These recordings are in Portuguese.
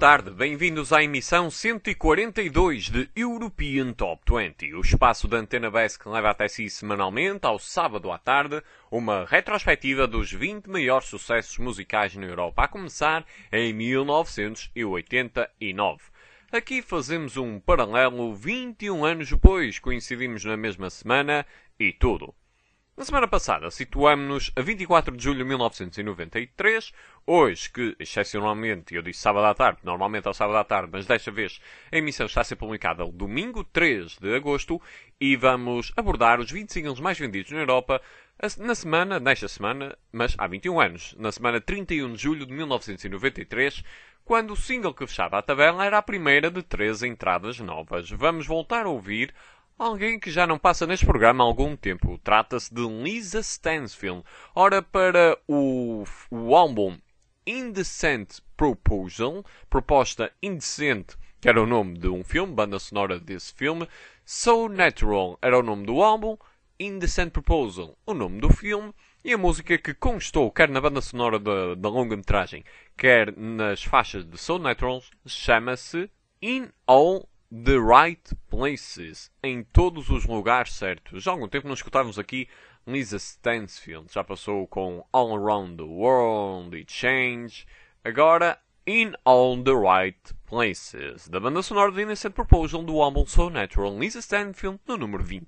tarde, bem-vindos à emissão 142 de European Top 20, o espaço da Antena BES que leva até si semanalmente, ao sábado à tarde, uma retrospectiva dos 20 maiores sucessos musicais na Europa, a começar em 1989. Aqui fazemos um paralelo 21 anos depois, coincidimos na mesma semana e tudo. Na semana passada, situámos-nos a 24 de julho de 1993, hoje que, excepcionalmente, eu disse sábado à tarde, normalmente é ao sábado à tarde, mas desta vez a emissão está a ser publicada domingo 3 de agosto, e vamos abordar os 20 singles mais vendidos na Europa nesta semana, mas há 21 anos, na semana 31 de julho de 1993, quando o single que fechava a tabela era a primeira de 13 entradas novas. Vamos voltar a ouvir alguém que já não passa neste programa há algum tempo. Trata-se de Lisa Stansfield. Ora, para o álbum Indecent Proposal, Proposta Indecente, que era o nome de um filme, banda sonora desse filme, So Natural era o nome do álbum, Indecent Proposal, o nome do filme, e a música que constou quer na banda sonora da longa-metragem, quer nas faixas de So Natural, chama-se In All The Right Places, em todos os lugares certos. Já há algum tempo não escutávamos aqui Lisa Stansfield. Já passou com All Around the World e Change. Agora, In All the Right Places, da banda sonora de Innocent Proposal do álbum So Natural, Lisa Stansfield, no número 20.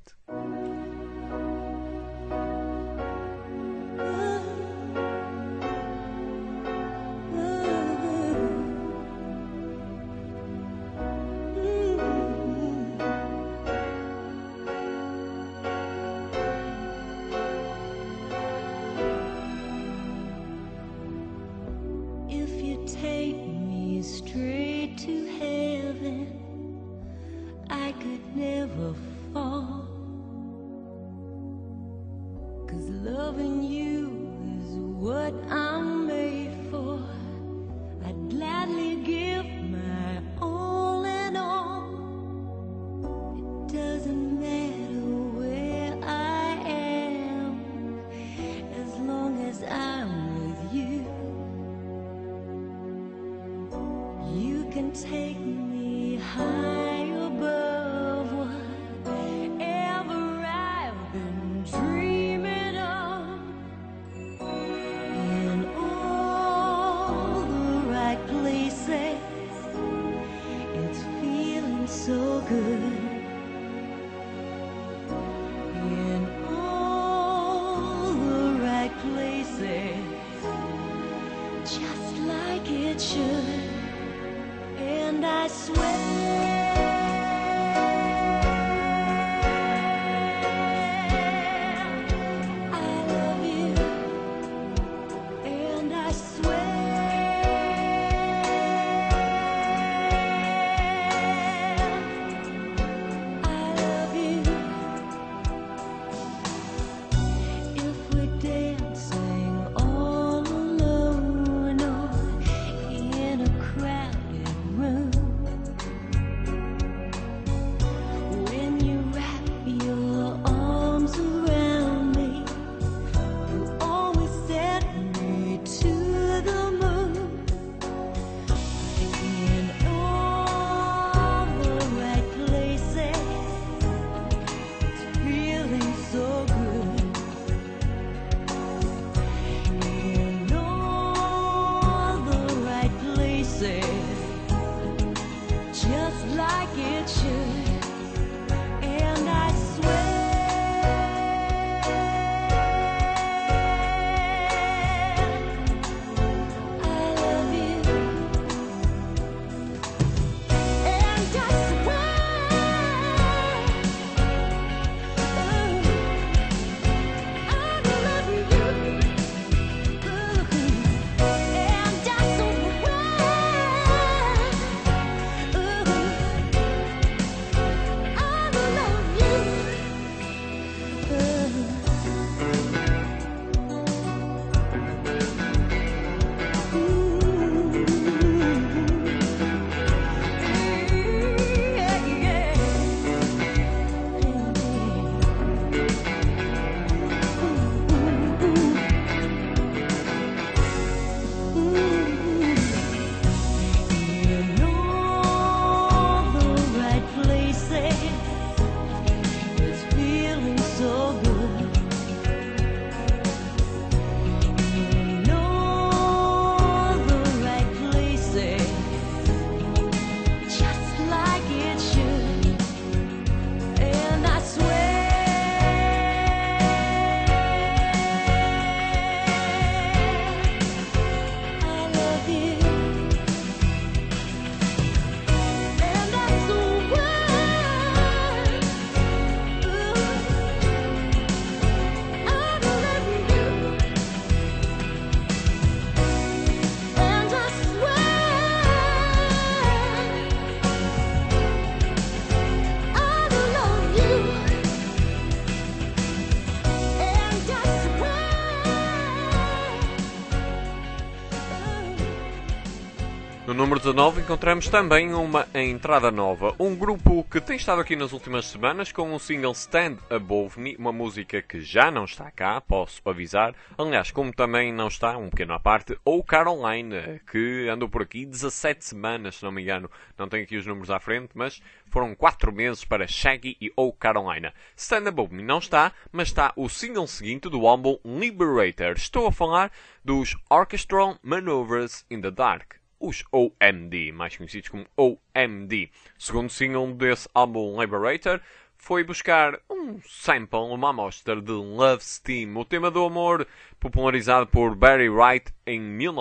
número 19 encontramos também uma entrada nova. Um grupo que tem estado aqui nas últimas semanas com o single Stand Above Me, uma música que já não está cá, posso avisar. Aliás, como também não está, um pequeno à parte, ou Caroline, que andou por aqui 17 semanas, se não me engano. Não tenho aqui os números à frente, mas foram 4 meses para Shaggy e ou Carolina. Stand Above Me não está, mas está o single seguinte do álbum Liberator. Estou a falar dos Orchestral Maneuvers in the Dark. Os OMD, mais conhecidos como OMD. Segundo single desse álbum Liberator, foi buscar um sample, uma amostra de Love Steam, o tema do amor popularizado por Barry White em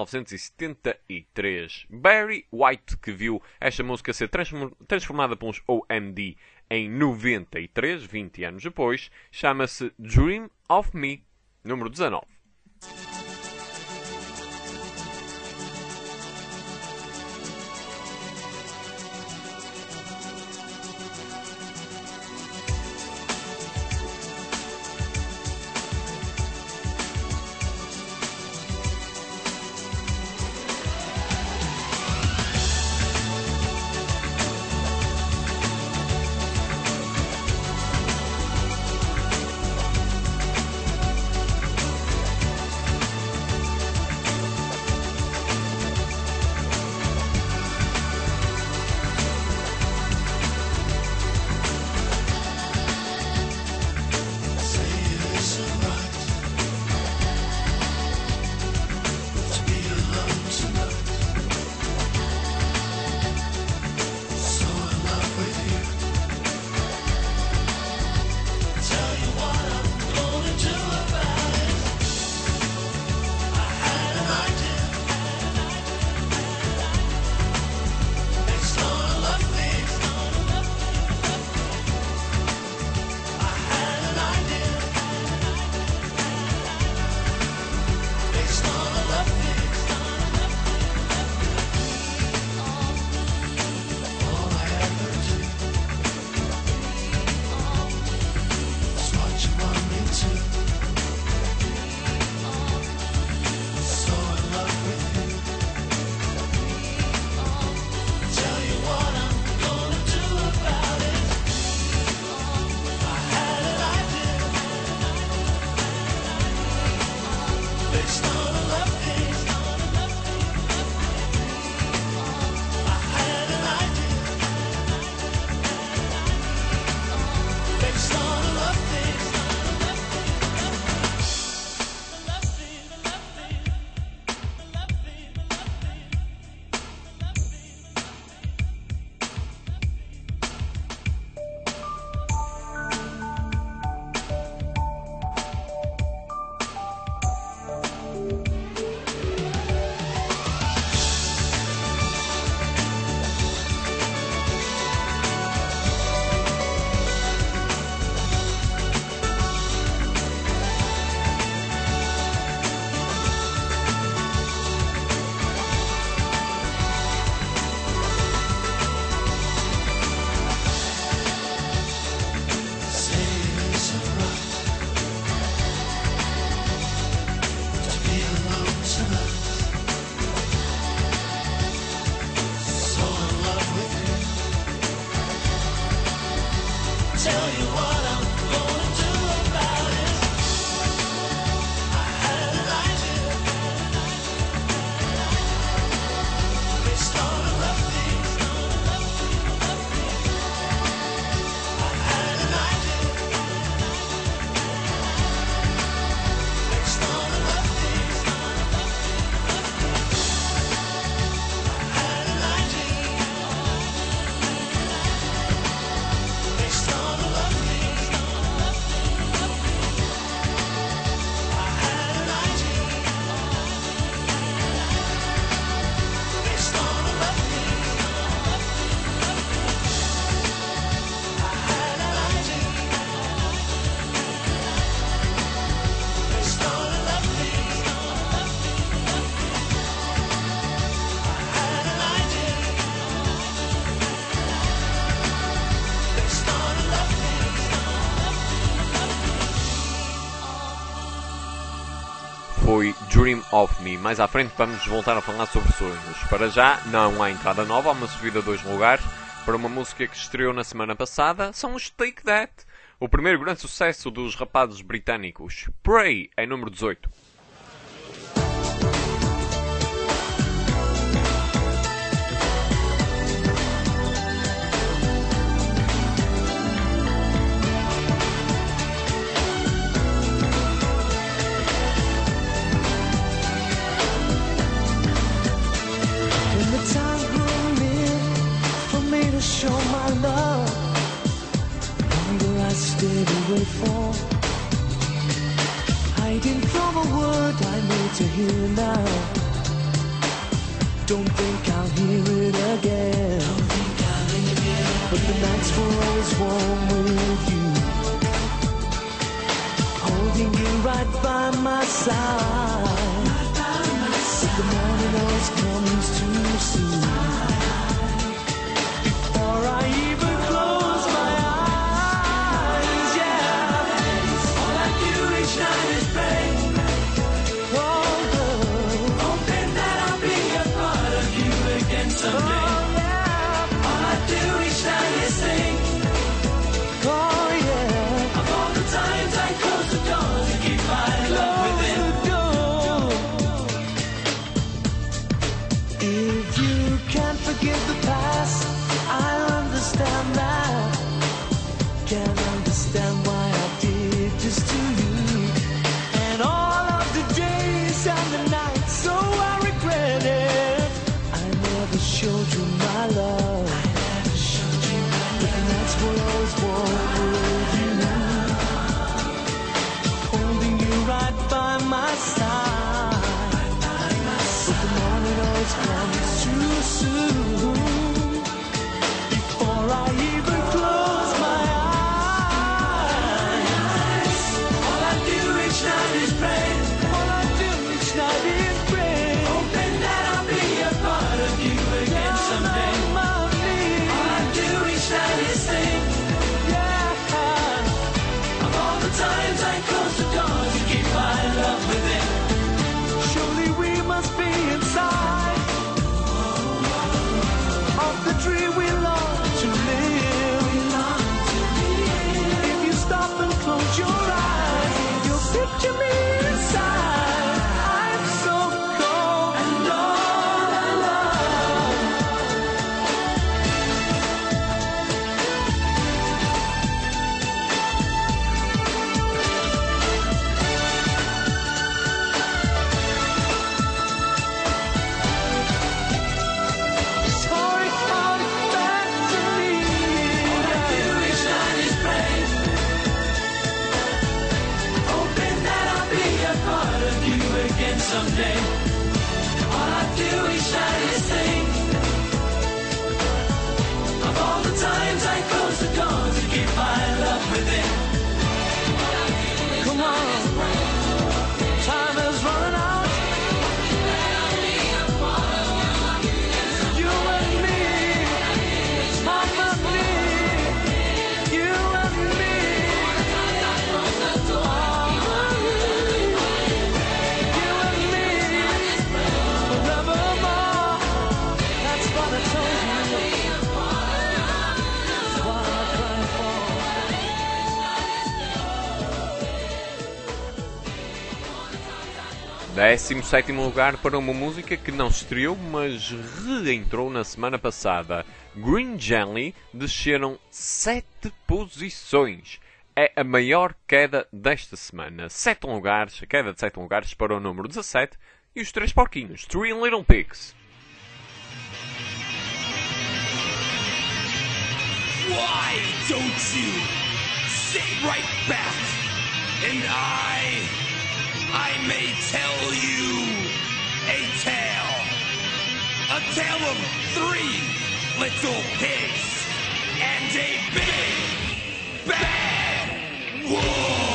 1973. Barry White, que viu esta música ser transformada pelos OMD em 93, 20 anos depois, chama-se Dream of Me, número 19. foi Dream of Me. Mais à frente vamos voltar a falar sobre sonhos. Para já, não há entrada nova, há uma subida 2 lugares para uma música que estreou na semana passada. São os Take That, o primeiro grande sucesso dos rapazes britânicos. Pray, em número 18. Show my love, longer I stayed away for, hiding from a word I need to hear now. Don't think I'll hear it again. But the nights were always warm with you, holding you right by my side. But the morning always comes too soon. I even close my eyes, yeah. All I do each night is pray. Oh, girl, hoping that I'll be a part of you again someday. Oh, yeah. All I do each night is sing. Oh, yeah. Of all the times I close the door to keep my love within. If you can't forgive the past, I understand that. Can't understand why I did this to you. And all of the days and the nights, so I regret it. I never showed you my love. But the nights were always warm with you, holding you right by my side. But the morning always comes too soon. I even close my eyes. All I do each night is pray. All I do each night is pray. Hoping that I'll be a part of you again someday. All I do each night is sing. Yeah. Of all the times I close the door to keep my love within. Surely we must be inside of the dream we love to live. If you stop and close your eyes, you'll picture me inside. I'm so cold and all alone. 17º lugar para uma música que não se estreou, mas reentrou na semana passada. Green Jelly desceram 7 posições. É a maior queda desta semana. 7 lugares, a queda de 7 lugares para o número 17 e os 3 porquinhos, Three Little Pigs. Why don't you sit right back and I may tell you a tale of 3 little pigs and a big bad wolf.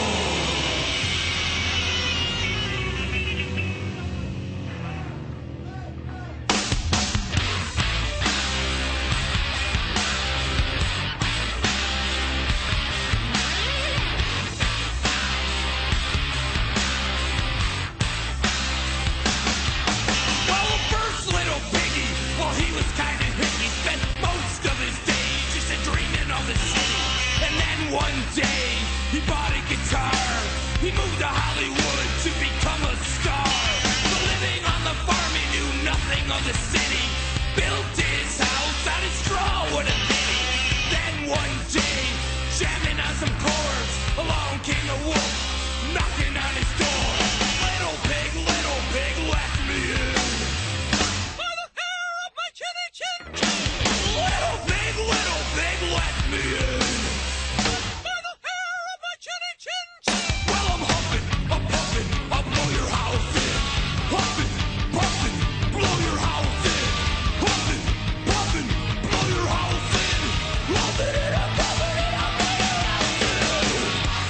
Then one day, he bought a guitar. He moved to Hollywood to become a star. But living on the farm, he knew nothing of the city. Built his house out of straw, what a pity. Then one day, jamming on some chords, along came the wolf, knocking on his door. Little pig, let me in. By the hair of my chinny chin chin. Little pig, let me in. By the hair of my chinny chin chin. Well, I'm huffing, I'm puffing, I'll blow your house in. Huffing, puffing, blow your house in. Huffing, puffing, blow your house in. Huffing it up, puffing it up, blow your house in.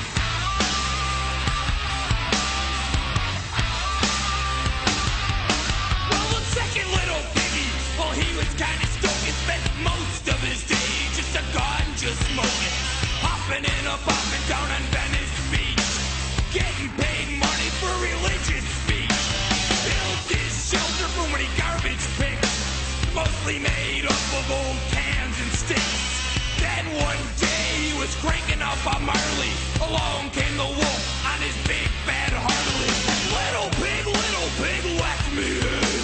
Well, the second little piggy, well, he was kinda stoked. Spent most of his day just a ganja smoking. Hopping and a bopping down on Venice Beach. Getting paid money for religious speech. Built his shelter from when he garbage picked. Mostly made up of old cans and sticks. Then one day he was cranking up on Marley. Along came the wolf on his big bad Harley. Little pig, let me in.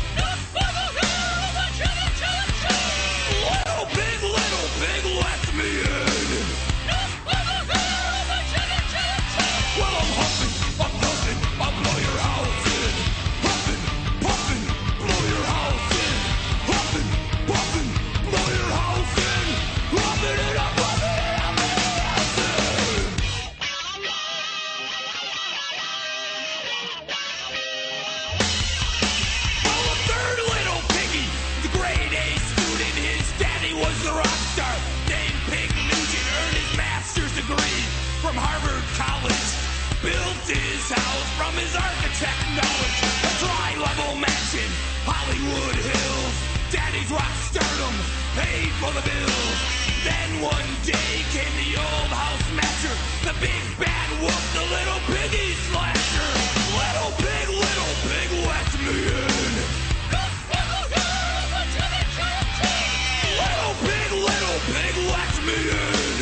Little pig, let me in. Well, I'm huffing, I'm puffing, I'll blow your house in. Huffing, puffing, blow your house in. Huffing, puffing, blow your house in. Huffing it up, blow your house in. Well, the third little piggy, the grade A student, his daddy was the rock star. Named Pig Nugent, earned his master's degree from Harvard College. Built his house from his architect knowledge. A tri-level mansion, Hollywood Hills. Daddy's rock stardom paid for the bills. Then one day came the old house master, the big bad wolf, the little piggy slasher. Little pig, let me in. Little pig, let me in.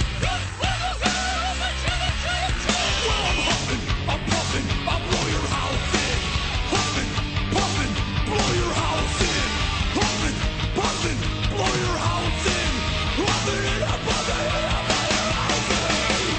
Well, I'm huffing, I'm puffing, I'll blow your house in. Huffing, puffing, blow your house in. Huffing, puffing, blow your house in. Huffing it up, blow your house in.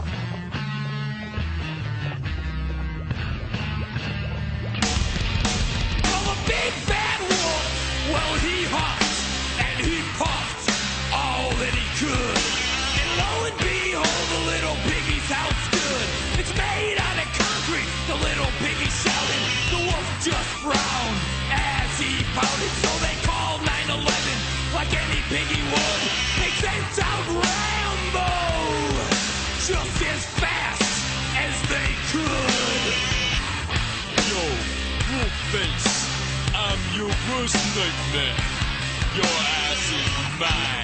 Well, the big bad wolf, well, he huffed and he puffed all that he could. And lo and behold, the little piggy's house stood. It's made out of concrete, the little piggy shouted. The wolf just frowned as he pouted. So they called 911 like any piggy would. They sent out Rambo just as fast as they could. Yo, Wolfface, I'm your worst nightmare. Your ass is mine.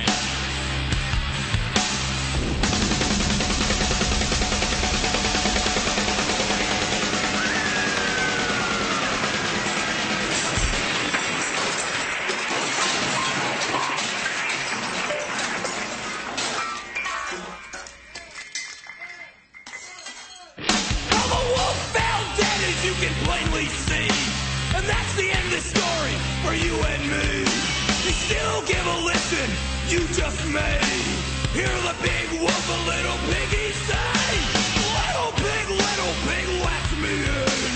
Well, the wolf fell dead, as you can plainly see. And that's the end of the story for you and me. You still give a listen, you just may hear the big wolf, a little piggy say, little pig, let me in.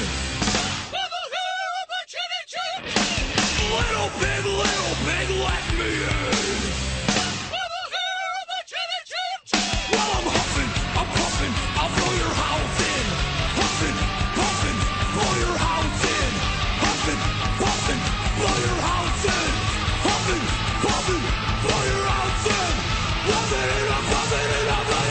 Little pig, let me in. Well, I'm huffing, I'm puffing, I'll blow your house in. Huffing, puffing, blow your house in. Huffing, puffing, blow your house in. Huffing, puffing, blow your house in. Huffing it up, blow your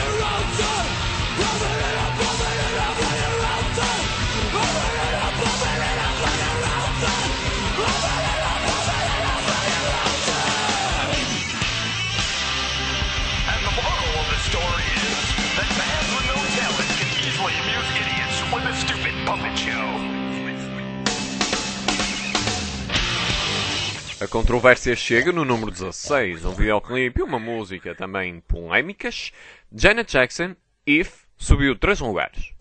controvérsia chega no número 16, um videoclipe e uma música também polémicas. Janet Jackson, If, subiu 3 lugares.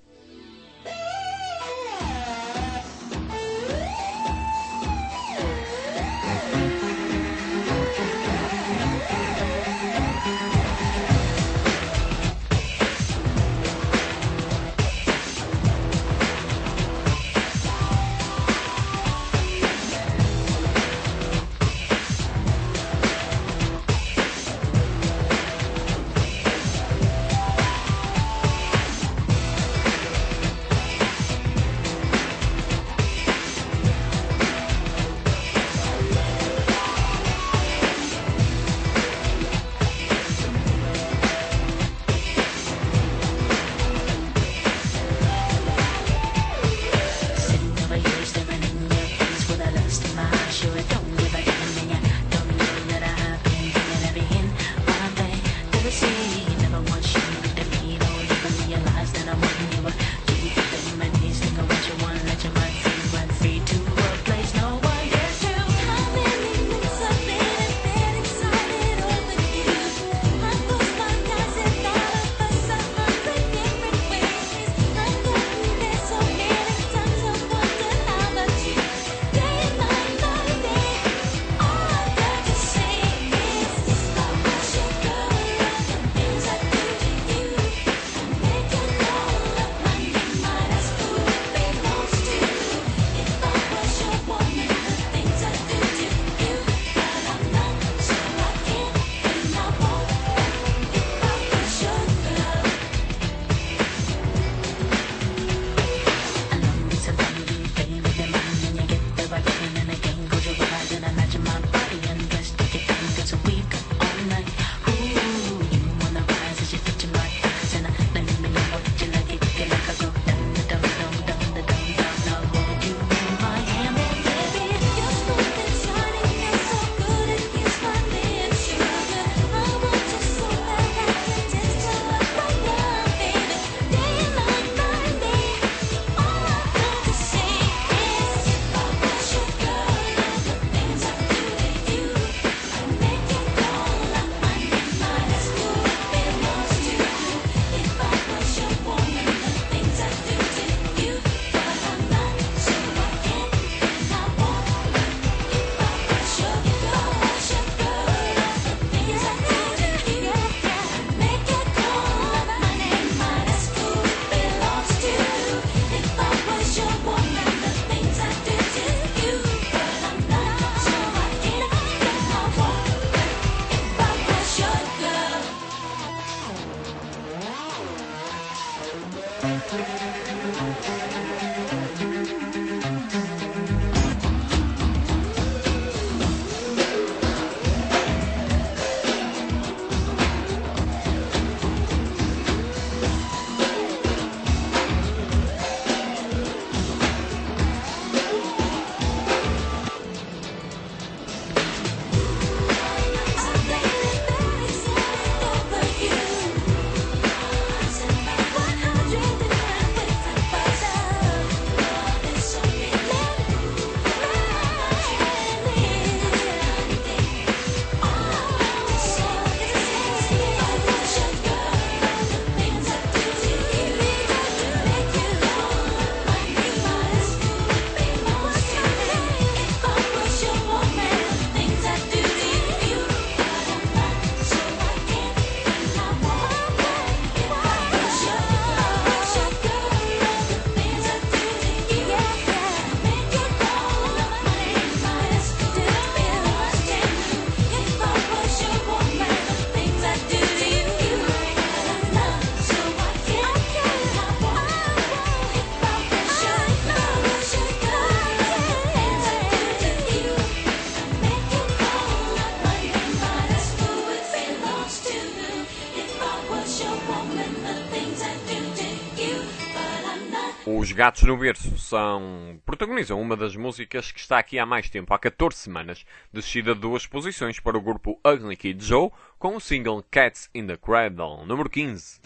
Os Gatos no Berço protagonizam uma das músicas que está aqui há mais tempo, há 14 semanas, descida de 2 posições para o grupo Ugly Kid Joe, com o single Cats in the Cradle, número 15.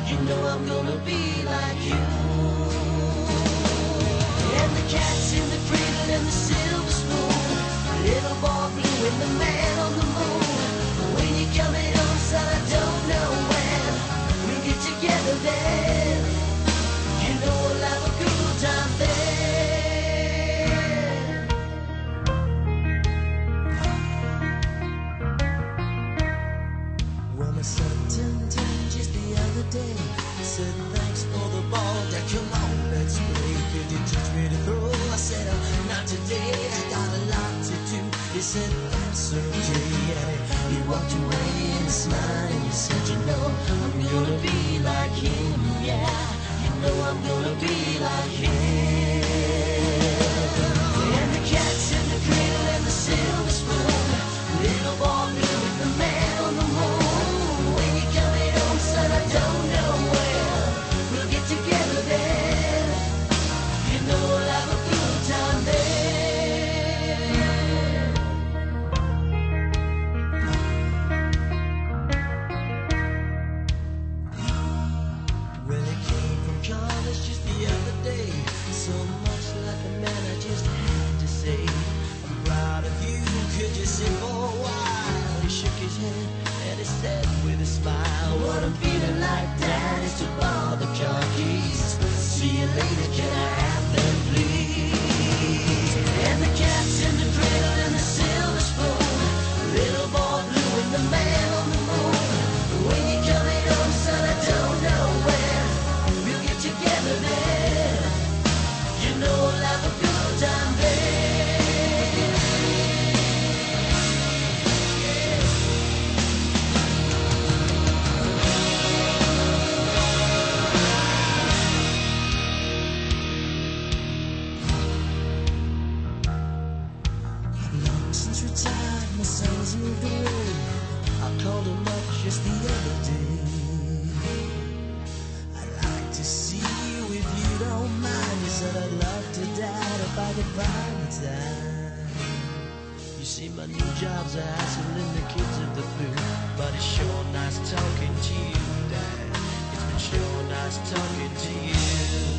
You know I'm gonna be like you. And the cat's in the cradle and the silver spoon, little boy blue and the man on the moon. When you coming home, son, I don't know when we get together then. You know we'll have a good time then. Well, my son turned 10 just the other day. Said thanks for the ball, Dad, come on, let's play. Can you teach me to throw? I said, not today, I got a lot to do. He said, that's okay, and he walked away and smiled and he said, you know, I'm gonna be like him, yeah. You know I'm gonna be like him. And the cat's in the cradle and the silver spoon, little boy blue and the man on the moon. When you coming home, son, I don't know when we'll get together then. You know we'll have a good time then. Well, he came from college just the other day. So much like a man, I just had to say, I'm proud of you, could you sit for a while? He shook his head and he said with a smile, what I'm feeling like, Dad, is to borrow the car keys. See you later, can I have them, please? And the cat's in the cradle and the silver spoon, little boy blue and the man on the moon. When you coming home, son, I don't know when we'll get together then. You know we'll have a good time then. Long since retired, my son's moved away. I called him up just the other day. I'd like to see you if you don't mind. He said I'd love to, Dad, if I could find the time. You see, my new job's a hassle and the kids of the blue, but it's sure nice talking to you, Dad. It's been sure nice talking to you.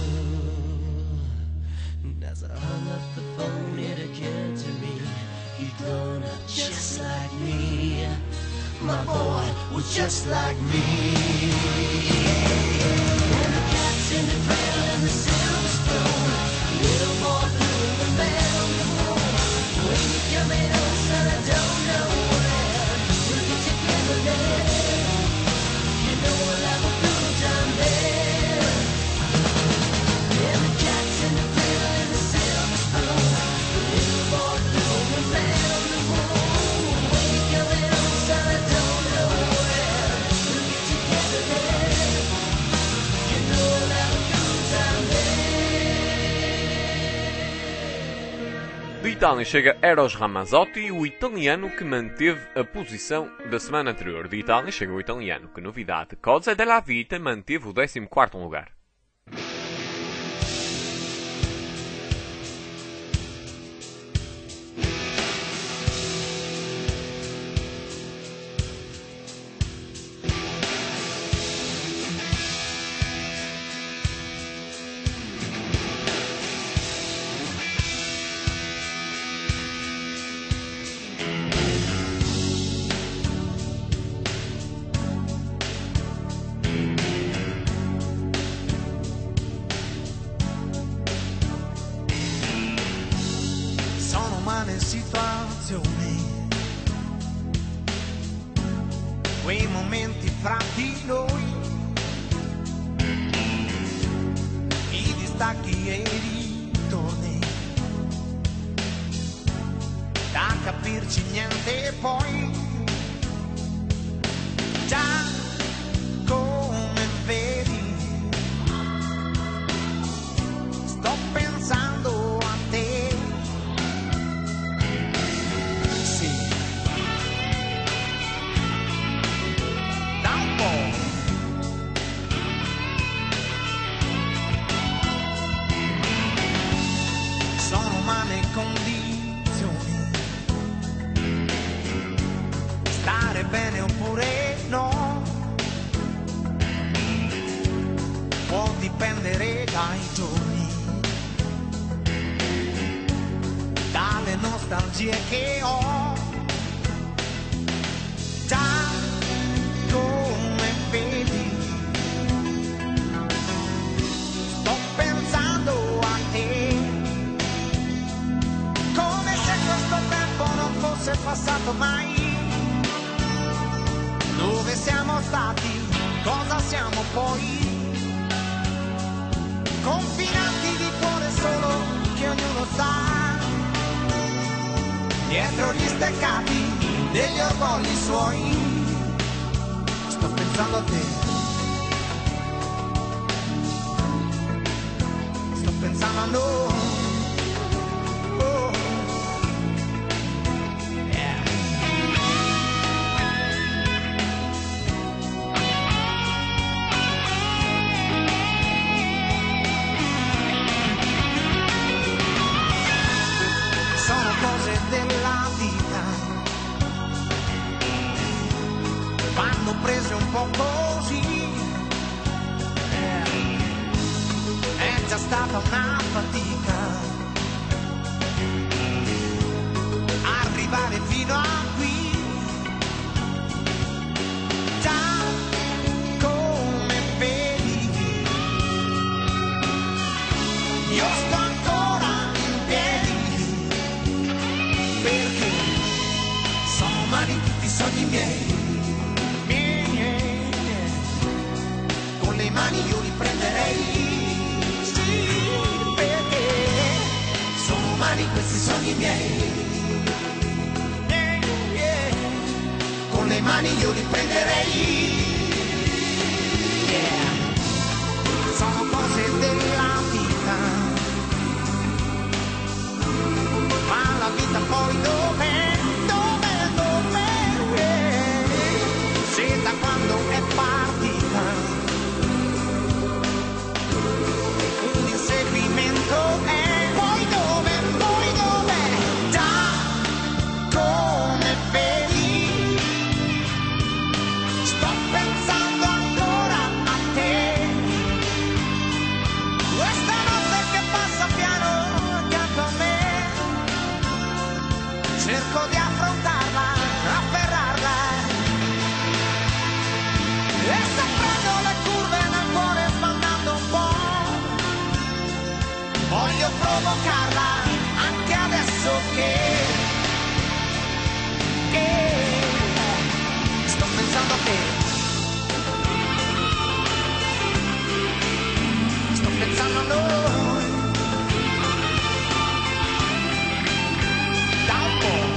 And as I hung up the phone, it occurred to me, he'd grown up just like me. My boy was just like me. And the cat's in the cradle and the silver spoon, little boy blue and the man on the moon. When you coming home, son, I don't know when we'll get together then. You know we'll have a good time then. And the cat's in the cradle and the silver spoon, little boy blue and the man on the moon. When you coming home, son, I don't know when we'll get together then. You know we'll have a good time then. De Itália chega Eros Ramazzotti, o italiano que manteve a posição da semana anterior. De Itália chega o italiano que, novidade, Cose della Vita manteve o 14º lugar. Sono umane situazioni, quei momenti fra di noi, i distacchi e i ritorni, da capirci niente poi, già come vedi, sto pensando a te. Sì, da un po'. pendere dai giorni, dalle nostalgie che ho. Già come vedi, sto pensando a te, come se questo tempo non fosse passato mai. Dove siamo stati, cosa siamo poi? Confinanti di cuore solo che ognuno sa, dietro gli steccati degli orgogli suoi. Sto pensando a te, sto pensando a noi. Oh. Yeah. Sono cose della vita, vanno prese un po' così. È già stata una fatica arrivare fino a qui. Già come vedi, io sto ancora in piedi, perché sono umani tutti i sogni miei. Con le mani io li prenderei, sì, perché sono umani questi sogni miei. Con le mani io li prenderei. Yeah. Sono cose della vita, ma la vita poi dov'è, dov'è, dov'è? Se da quando è partita un inseguimento è, poi dov'è, già come vedi, sto pensando ancora a te. Questa notte che passa piano accanto a me, cerco di affrontarla, afferrarla, e se prendo le curve nel cuore sbandando un po', voglio provocarla anche adesso che sto pensando a te, sto pensando a noi, da un po',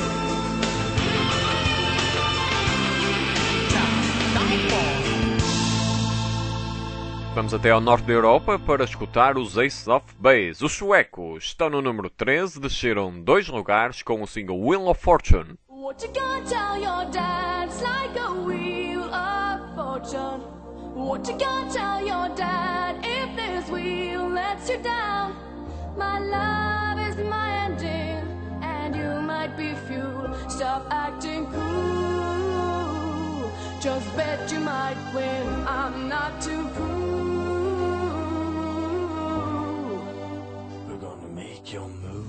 già, da un po'. Vamos até ao norte da Europa para escutar os Ace of Base. Os suecos estão no número 13, desceram 2 lugares com o single Wheel of Fortune. What you gonna tell your dad? It's like a wheel of fortune. What you gonna tell your dad if this wheel lets you down? My love is my ending, and you might be fuel. Stop acting cool. Just bet you might win. I'm not too cool. We're gonna make your move.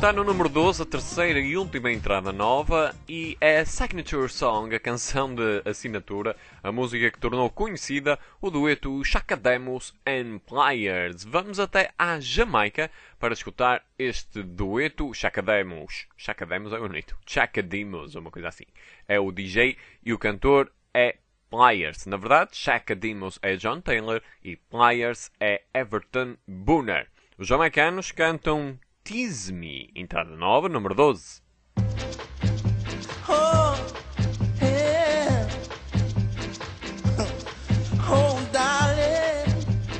Está no número 12, a terceira e última entrada nova, e é a Signature Song, a canção de assinatura, a música que tornou conhecida o dueto Chaka Demus and Pliers. Vamos até à Jamaica para escutar este dueto Chaka Demus. Chaka Demus é bonito. Chaka Demus, uma coisa assim. É o DJ e o cantor é Pliers. Na verdade, Chaka Demus é John Taylor e Pliers é Everton Booner. Os jamaicanos cantam Tease Me, entrada nova, número 12. Oh, yeah. Oh, darling.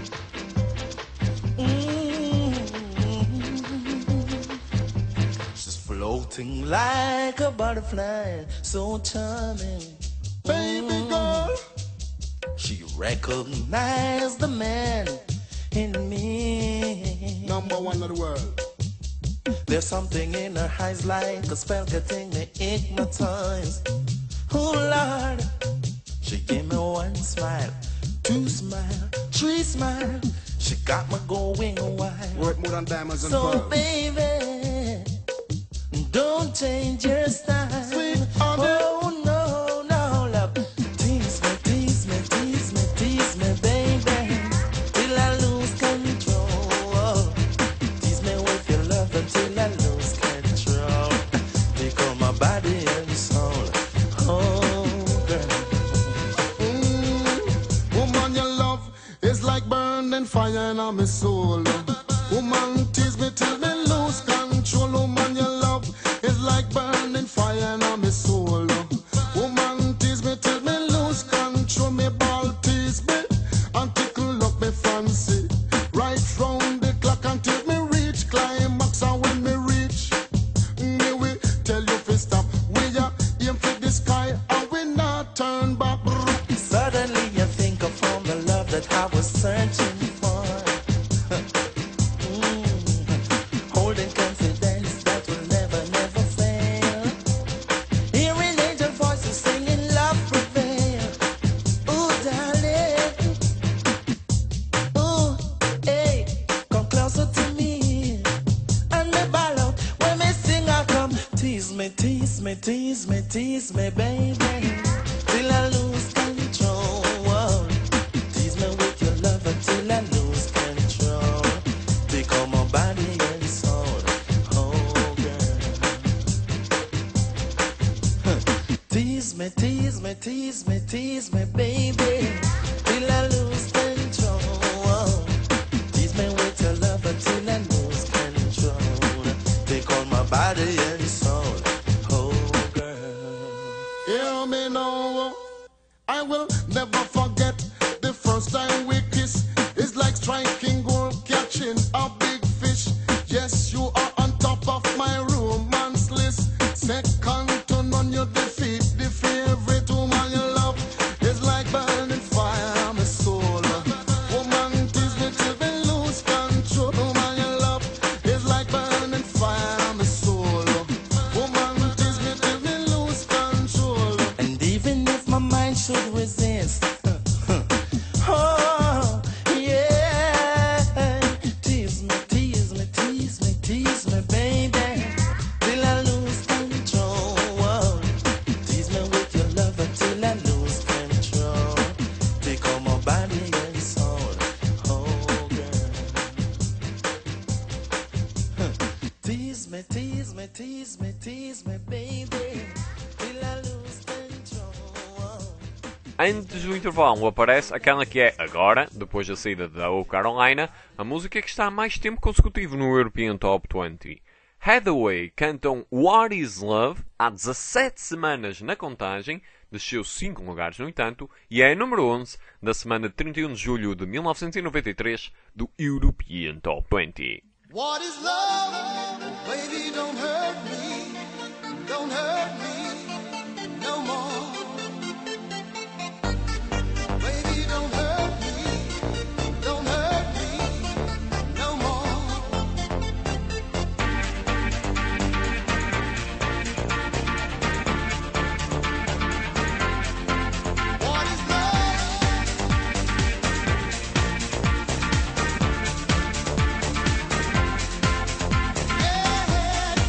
She's floating like a butterfly, so charming. Baby girl. She recognized the man in me. Number one of the world. There's something in her eyes like a spell getting me hypnotized. Oh Lord, she gave me one smile, two smile, three smile. She got me going wild. Worth more than diamonds and So pearls. baby, don't change your style. Sweet honey. Oh no, no love. Tease me, tease me, tease me, tease me, baby, till I lose control. Tease me with your love until I lose control. Become my body and soul. Oh girl. Woman, your love is like burning fire in my soul. Woman, tease me till me lose control. Woman, your love is like burning fire in my soul. Woman, tease me till me lose control. Me ball tease me and tickle up me fancy. Right round the clock until me reach climax. And when me reach, me will tell you to stop. We are aim for the sky and we not turn back. Suddenly I think I found the love that I was searching for. Holding confidence that will never, never fail. Hearing angel voices singing love prevail. Ooh, darling. Ooh, hey, come closer to me. And me ball out when me sing I come. Tease me, tease me, tease me, tease me, baby, till I lose control. Tease me with your love until I lose control. Take all my body and soul. Oh girl. Tease me, tease me, tease me, tease me, baby, till I lose control. Tease me with your love until I lose control. Take all my body and soul. Oh girl. Hear me now, I will never forget the first time we kiss. It's like striking gold, catching a big fish. Yes, you are on top of my romance list. Second to none, you defeat the favorite woman you love. It's like burning fire, my soul. Woman, tease me till we lose control. Woman you love, it's like burning fire, my soul. Woman, tease me till we lose control. And even if my mind should resist, oh yeah, tease me, tease me, tease me, tease me, baby, till I lose control. Tease me with your love until I lose control. Take all my body and soul. Oh girl. Tease me, tease me, tease me, tease me, baby, till I lose control. Antes do intervalo aparece aquela que é agora, depois da saída da O Carolina, a música que está há mais tempo consecutivo no European Top 20. Hathaway cantam What Is Love há 17 semanas na contagem, desceu 5 lugares no entanto, e é a número 11 da semana de 31 de julho de 1993 do European Top 20. What is love? Baby, don't hurt me. Don't hurt me no more. Baby, don't hurt me. Don't hurt me no more. What is love? Yeah.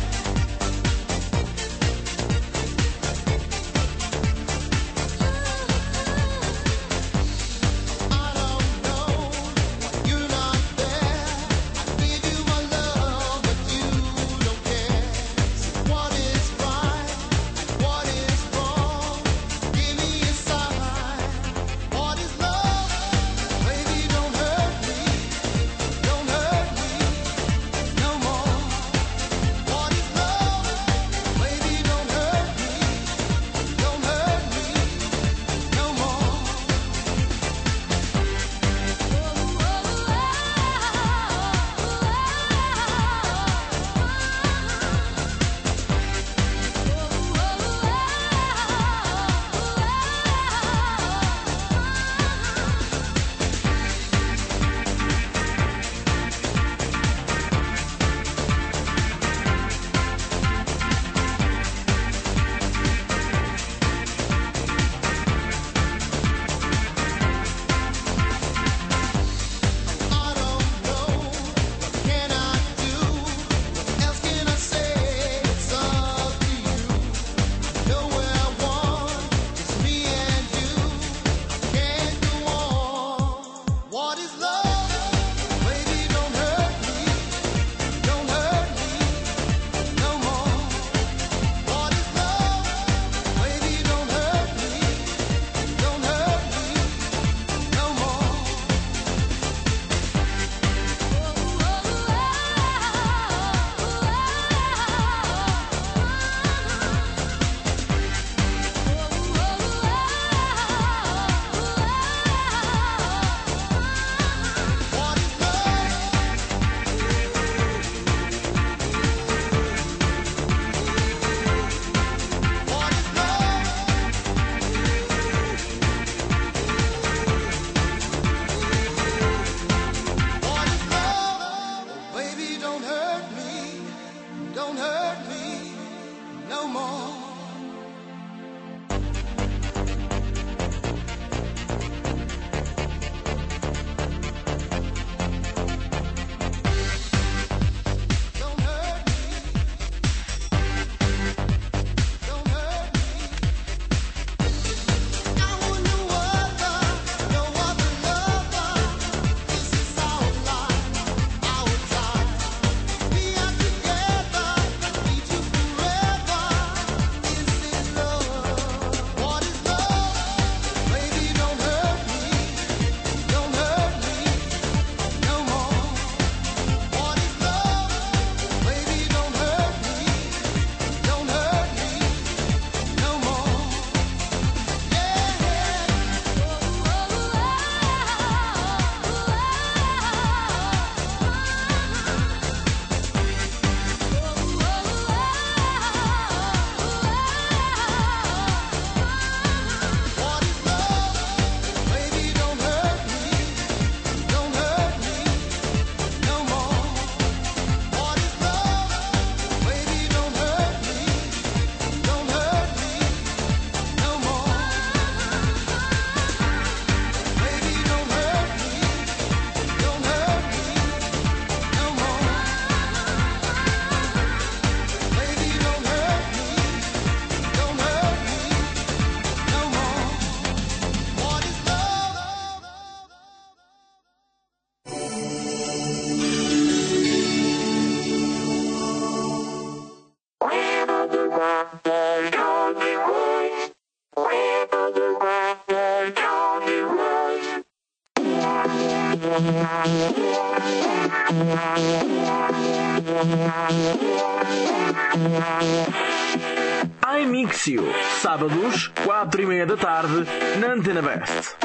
iMixio, sábados, 4:30 da tarde, na Antena Best.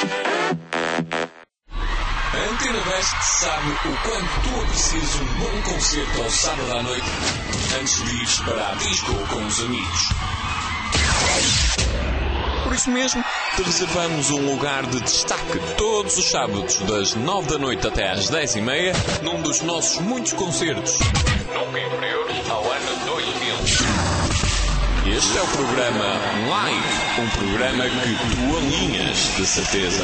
A Antena Best sabe o quanto tu aprecias um bom concerto ao sábado à noite antes de ires para a disco com os amigos. Por isso mesmo, te reservamos um lugar de destaque todos os sábados, das 9 da noite até às 10:30, num dos nossos muitos concertos. Nunca inferiores ao ano 2000. Este é o programa Live, um programa que tu alinhas, de certeza.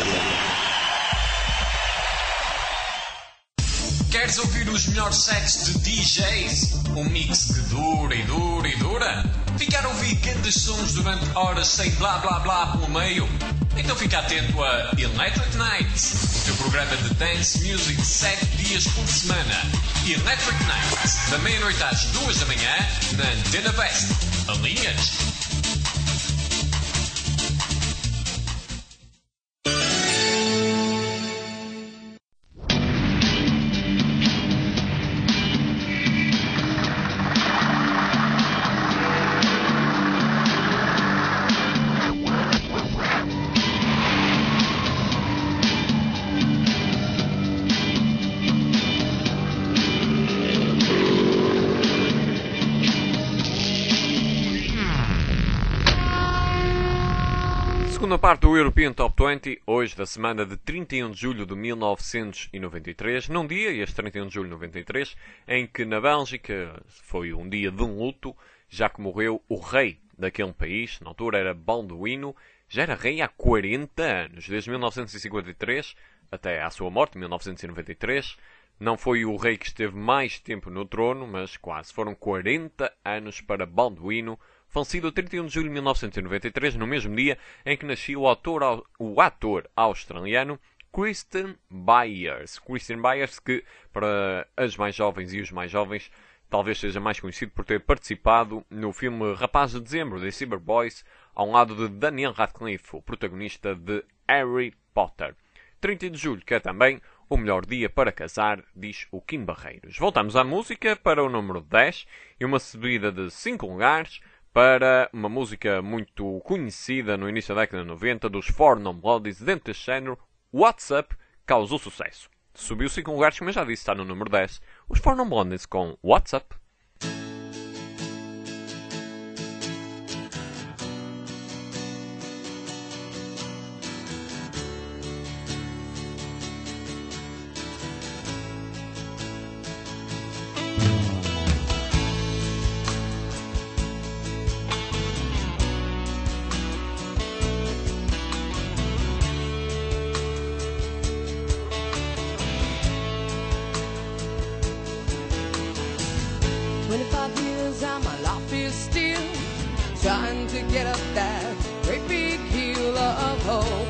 Queres ouvir os melhores sets de DJs? Um mix que dura e dura e dura? Ficar a ouvir grandes sons durante horas sem blá blá blá pelo meio? Então fica atento a Electric Nights, o teu programa de dance music 7 dias por semana. Electric Nights, da meia-noite às 2 da manhã, na Antena Best. Alinhas? Segunda parte do European Top 20, hoje da semana de 31 de julho de 1993, num dia, este 31 de julho de 93, em que na Bélgica foi um dia de luto, já que morreu o rei daquele país, na altura era Balduino, já era rei há 40 anos, desde 1953 até à sua morte, 1993. Não foi o rei que esteve mais tempo no trono, mas quase foram 40 anos para Balduino, falecido a 31 de julho de 1993, no mesmo dia em que nascia o ator australiano Christian Byers. Christian Byers, que para as mais jovens e os mais jovens talvez seja mais conhecido por ter participado no filme Rapaz de Dezembro, de Cyber Boys, ao lado de Daniel Radcliffe, o protagonista de Harry Potter. 30 de julho, que é também o melhor dia para casar, diz o Kim Barreiros. Voltamos à música para o número 10 e uma subida de 5 lugares para uma música muito conhecida no início da década de 90 dos Four Non Blondes, dentro deste género. What's Up causou sucesso. Subiu 5 lugares, como eu já disse, está no número 10. Os Four Non Blondes com What's Up. Trying to get up that great big hill of hope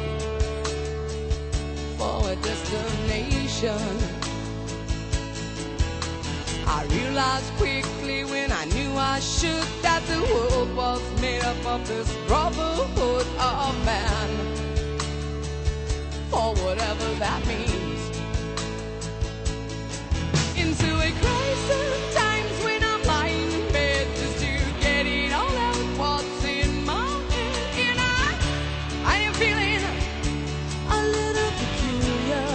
for a destination. I realized quickly when I knew I should that the world was made up of this brotherhood of man, for whatever that means. Into a crisis times when I'm lying in bed just to get it all out. What's in my head, and I am feeling a little peculiar.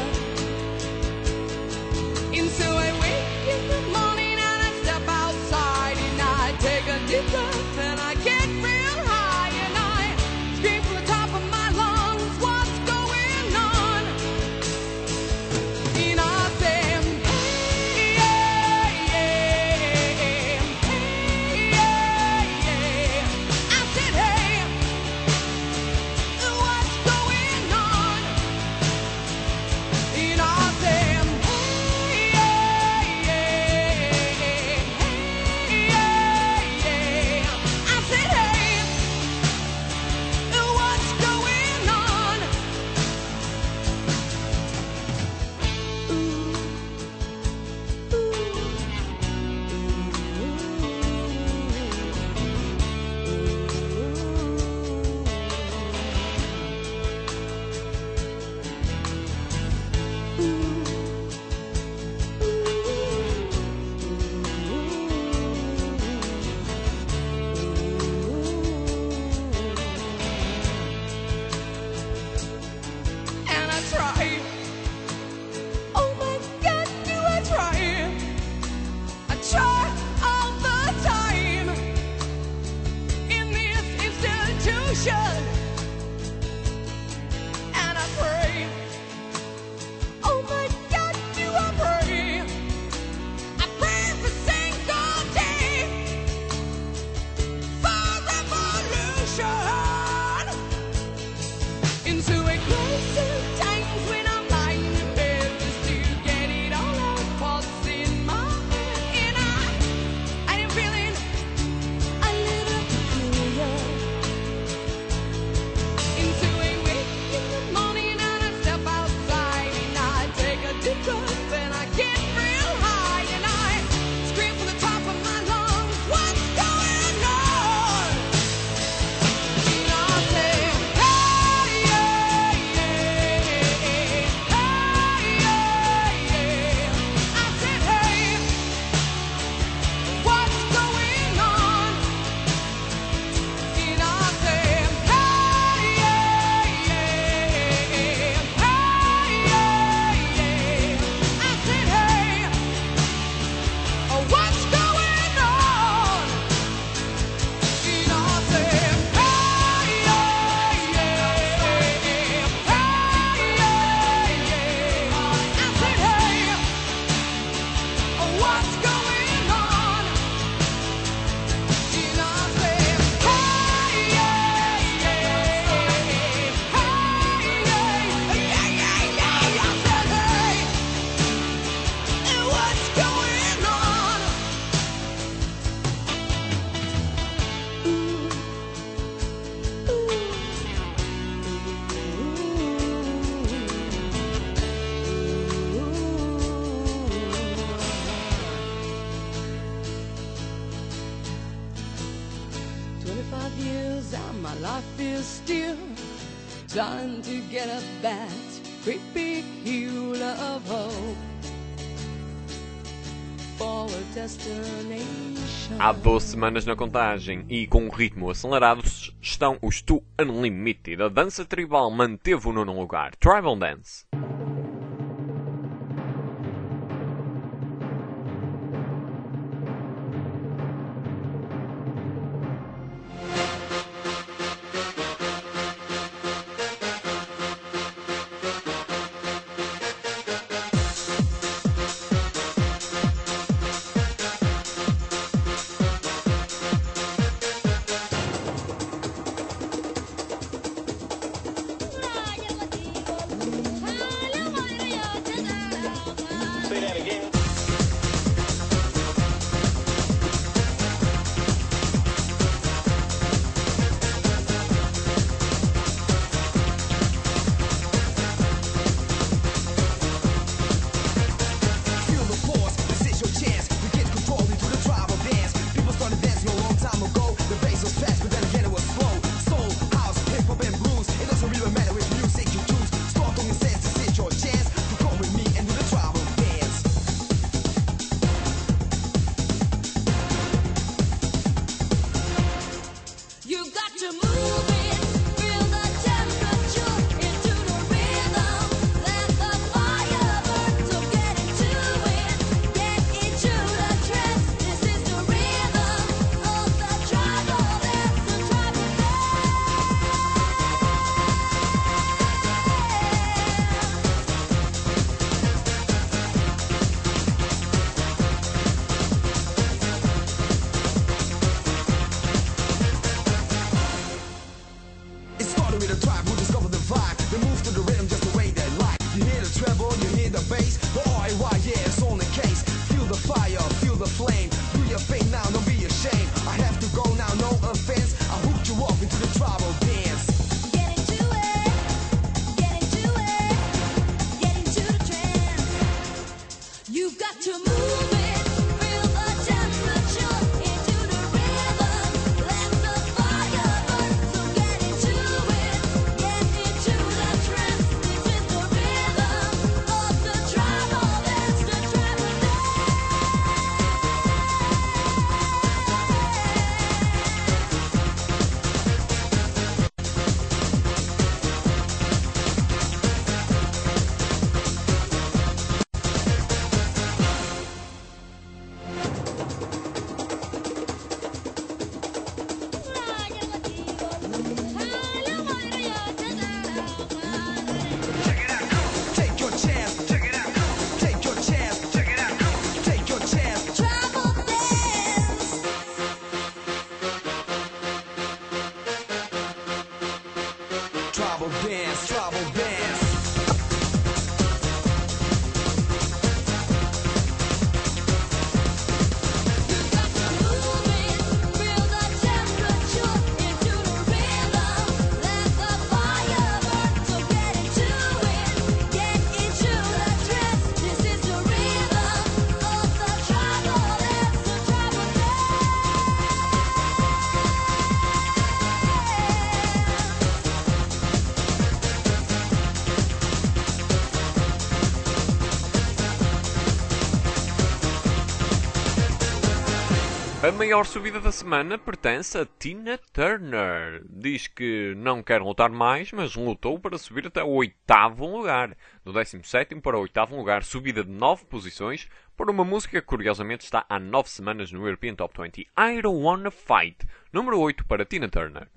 And so I wake in the morning and I step outside and I take a deep breath and I get real high and I scream from the top of my lungs, what's going on? my life is still trying to get up that great big hill of hope for a destination. Há 12 semanas na contagem e com um ritmo acelerado estão os Two Unlimited. A dança tribal manteve o nono lugar. Tribal Dance. A maior subida da semana pertence a Tina Turner. Diz que não quer lutar mais, mas lutou para subir até o 8º lugar. Do 17º para o 8º lugar, subida de 9 posições, por uma música que curiosamente está há 9 semanas no European Top 20. I Don't Wanna Fight, número 8 para Tina Turner.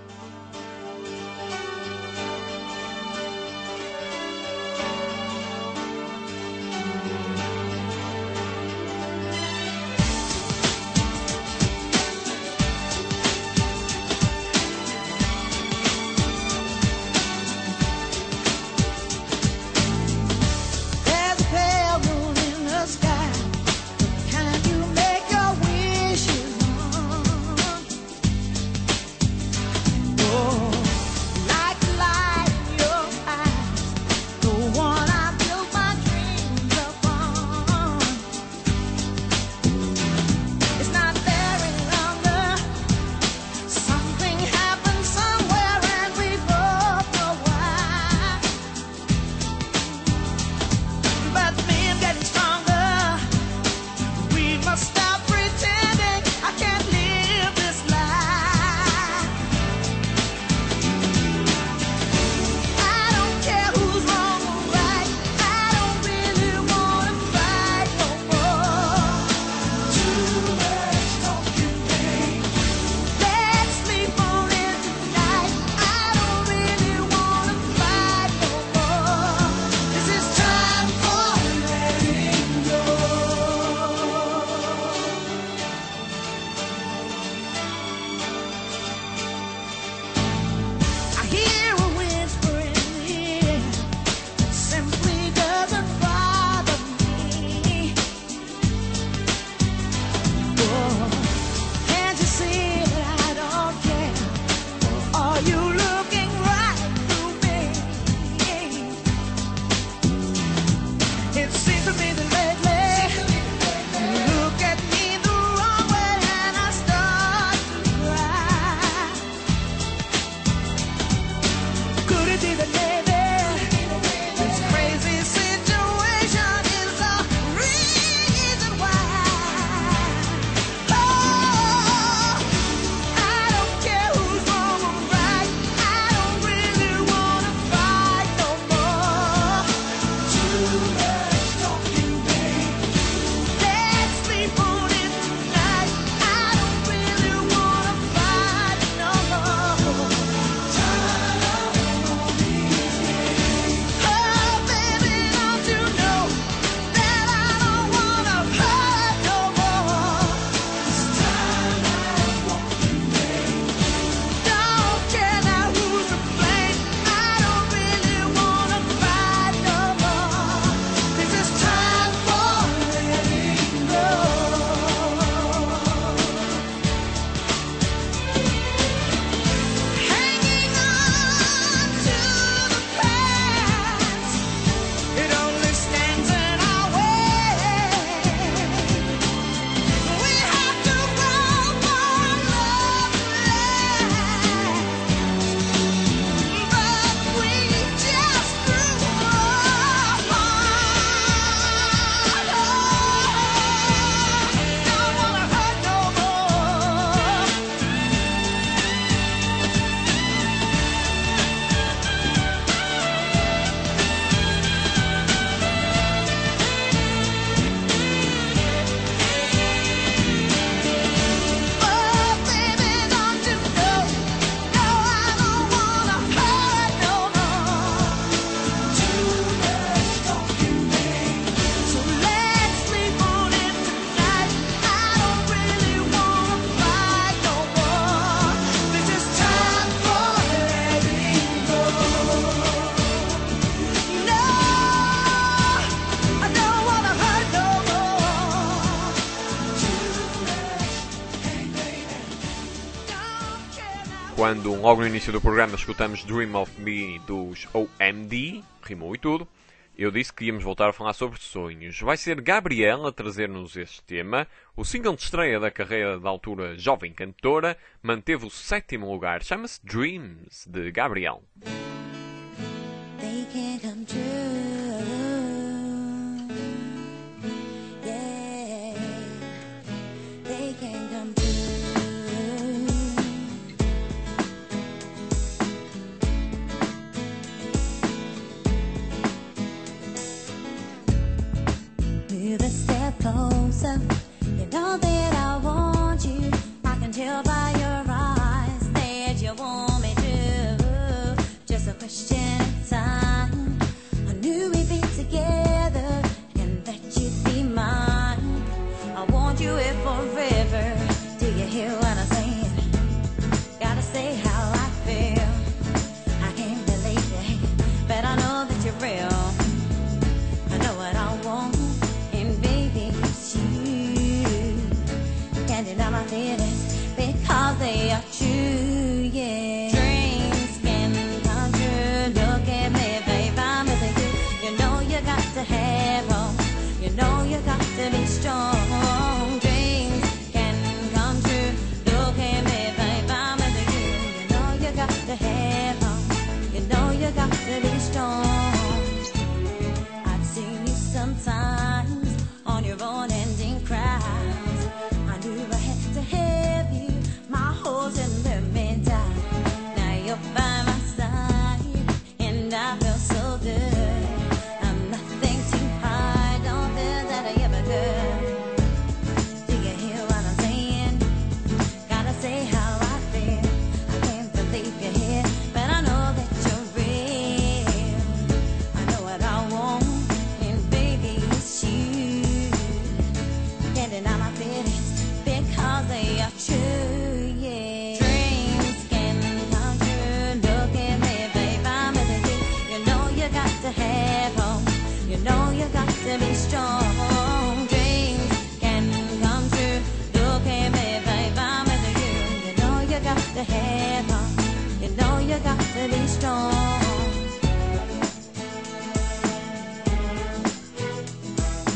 There's a pale moon in the sky. Can you make your wishes known? to me that lately you look at me the wrong way and I start to cry. Could it be that maybe this crazy situation is the reason why? Oh, I don't care who's wrong or right. I don't really wanna fight no more. Too much talking, babe. Let's sleep on it tonight. I don't really wanna fight no more. Tired of all these games. Oh, baby, don't you know that I don't wanna hurt no more? This time I'm walking, babe. Don't care now who's to blame. I don't really wanna fight no more. This is time for letting go. Hanging on to the past, it only stands in our way. We have to grow for love to last, but we just grew apart. Don't wanna hurt no more. Oh, baby, don't you know? No, I don't wanna hurt no more. Too much talking, babe. So let's sleep on it tonight. I don't really wanna fight no more. This is time for letting go. No, I don't wanna hurt no more. Too much, hey baby. Don't care now. Quando logo no início do programa escutamos Dream of Me dos OMD, rimou e tudo, eu disse que íamos voltar a falar sobre sonhos. Vai ser Gabriel a trazer-nos este tema. O single de estreia da carreira da altura jovem cantora manteve o 7º lugar. Chama-se Dreams, de Gabriel. They can't come true. Yeah, they can't come true. Move a step closer. You know that I want you. I can tell by your eyes that you want me to. Just a question of time. I knew we'd be together and that you'd be mine. I want you here forever. Do you hear what I'm saying? Gotta say how I feel. I can't believe it, but I know that you're real. I know what I want, and baby, it's you. Can't deny my feelings because they are true, yeah. Dreams can come true. Look at me, babe, I'm with you. You know you got to have hope. You know you got to be strong. Dreams can come true. Look at me, babe, I'm with you. You know you got to have hope. You know you got to be strong. I've seen you sometimes on your own ending cries. I knew I had to have you. My horse and let me die. Now you're by my side, and I feel so good. I'm nothing to hide. Don't feel that I ever could. Do you hear what I'm saying? Gotta say how I feel. I can't believe you're here, but I know that you're real. I know what I want, and baby, it's you. Can't deny my feelings because they are true, yeah. Dreams can come true. Look at me, babe, I'm with you. You know you got to have hope. You know you got to be strong. Dreams can come true. Look at me, babe, I'm with you. You know you got to have hope. You know you got to be strong.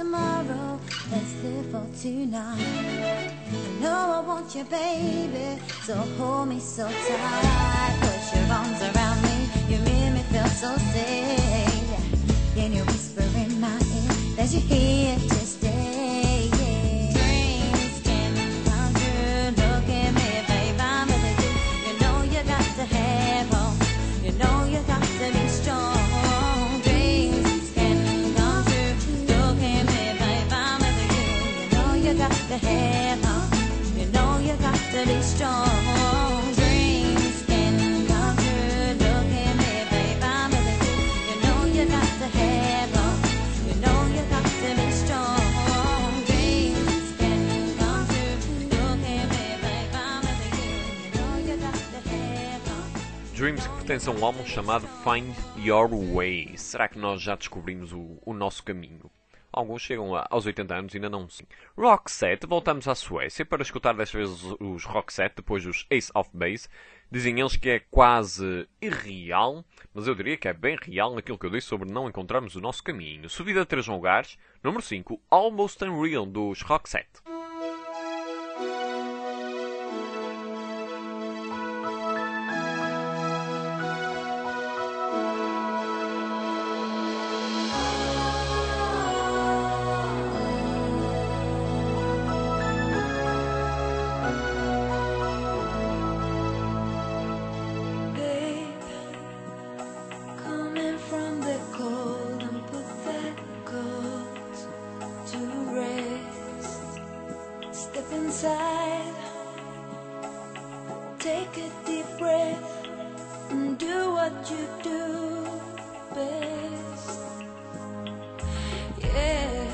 tomorrow. Let's live for tonight. I know I want you, baby, so hold me so tight. Put your arms around me, you make me feel so safe. Can you whisper in my ear that you're here to stay? Dreams can come true. Look at me, babe, I'm with you. You know you got to have hope. You know you got to be strong. Dreams can come true. Look at me, babe, I'm with you. You know you got to have hope. You know you got to be strong. Dreams can come true. Look at me, babe, I'm with you. You know you got to have hope. You know you got to be strong. Dreams can come true. Look at me, babe, I'm with you. You know you got to have hope. Dreams, que pertence a um álbum chamado Find Your Way. Será que nós já descobrimos o nosso caminho? Alguns chegam aos 80 anos e ainda não sim. Roxette, voltamos à Suécia para escutar desta vez os Roxette, depois dos Ace of Base. Dizem eles que é quase irreal, mas eu diria que é bem real naquilo que eu disse sobre não encontrarmos o nosso caminho. Subida a 3 lugares, número 5, Almost Unreal, dos Roxette. Babe, coming from the cold and put that coat to rest. Step inside, take a deep breath, and do what you do best. Yeah,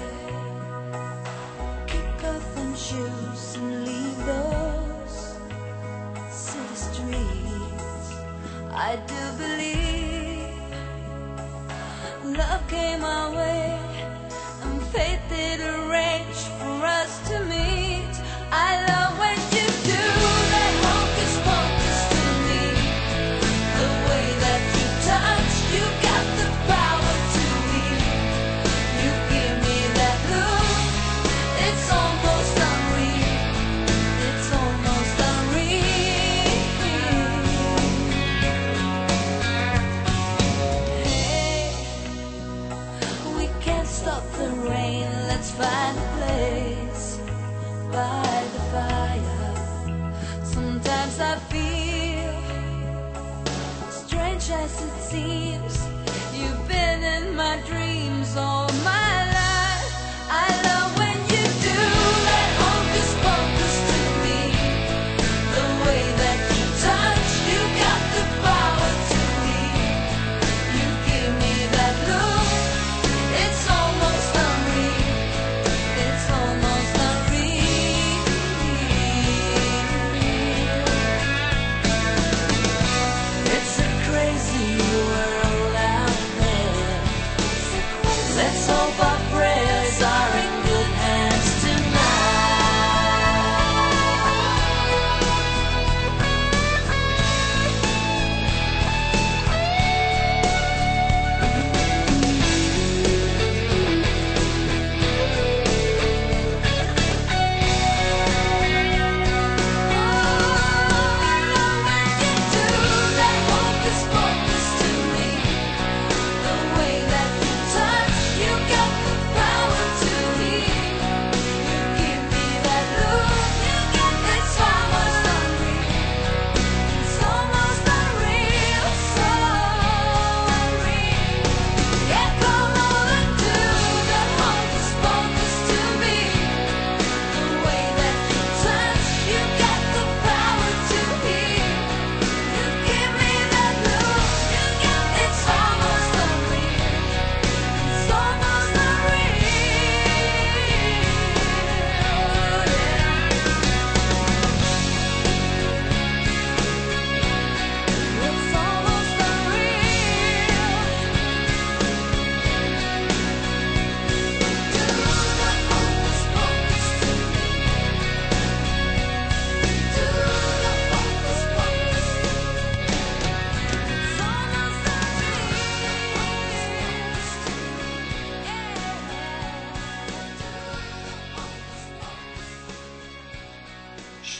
kick off them shoes and leave those city streets. I do believe love came our way and fate did arrange for us to meet. I love when you do that hocus pocus to me. The way that you touch, you got the power to heal. You give me that look, it's almost unreal. It's almost unreal. Hey, we can't stop the rain. Let's find a place by the fire. Sometimes I feel strange as it seems. You've been in my dreams all my life. I love when you do that hocus pocus to me. The way that you touch, you got the power to heal. You give me that look, it's almost unreal. It's almost unreal. It's a crazy world out there. Let's hope our prayers are in good hands tonight. You got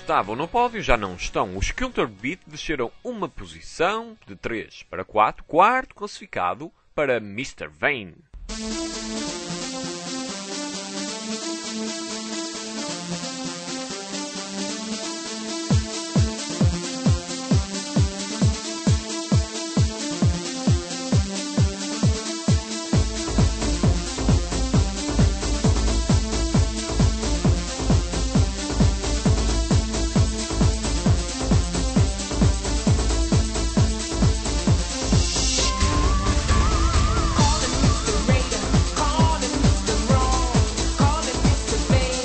estavam no pódio já não estão. Os Culture Beat desceram uma posição, de 3 para 4. Quarto classificado para Mr. Vain. Calling Mr. Raider, calling Mr. Wrong, calling Mr. Vain.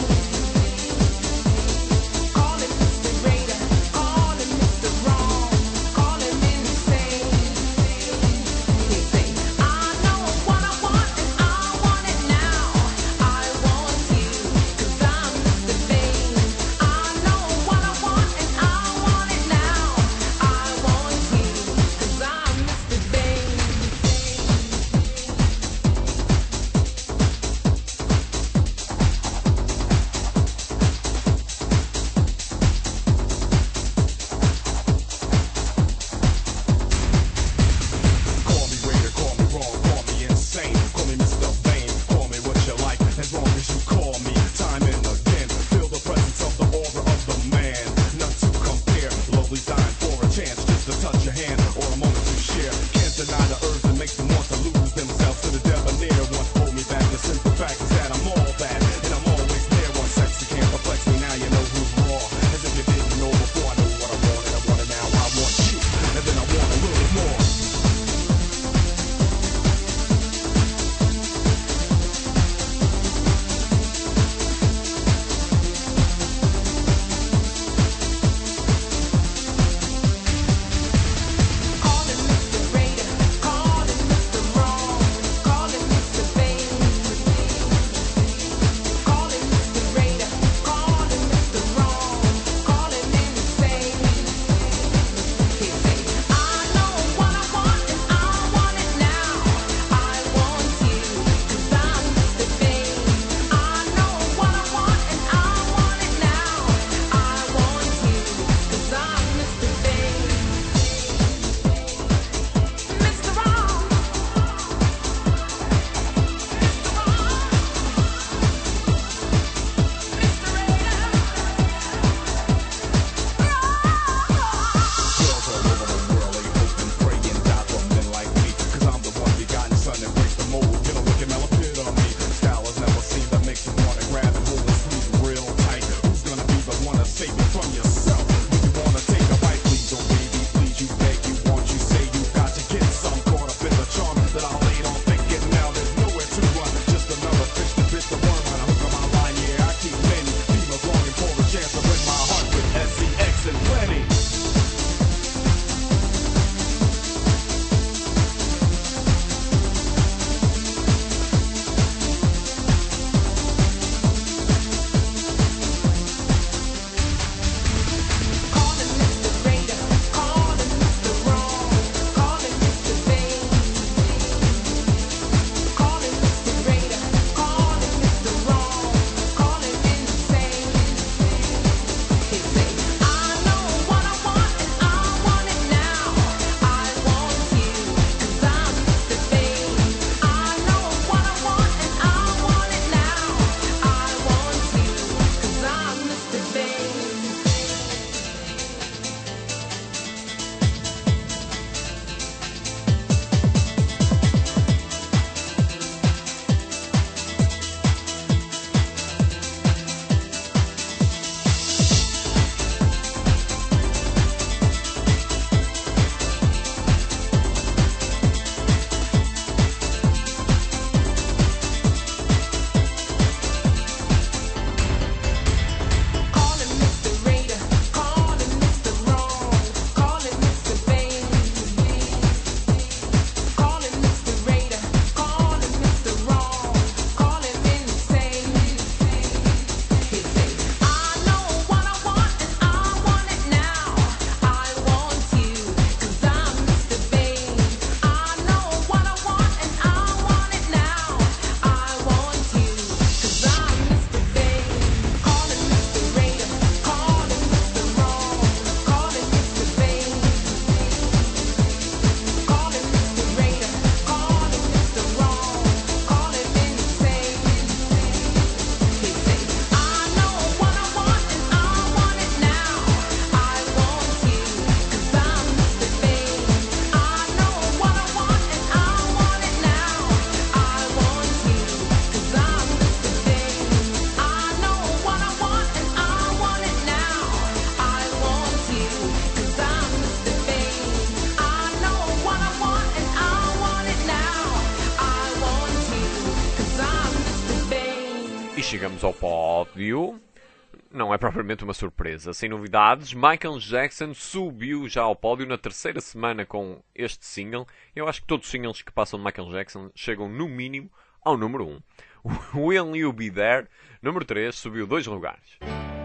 E chegamos ao pódio. Não é propriamente uma surpresa. Sem novidades, Michael Jackson subiu já ao pódio na terceira semana com este single. Eu acho que todos os singles que passam de Michael Jackson chegam no mínimo ao número 1. Will You Be There, número 3, subiu 2 lugares.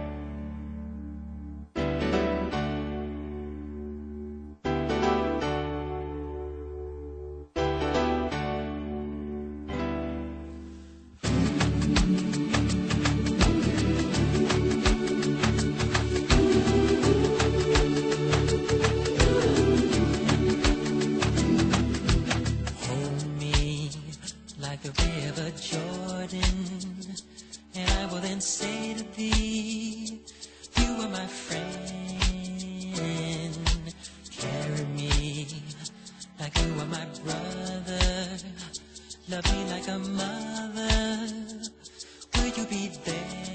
Hold me like the river Jordan, and I will then say to thee, you are my friend. Carry me like you are my brother. Love me like a mother. Will you be there?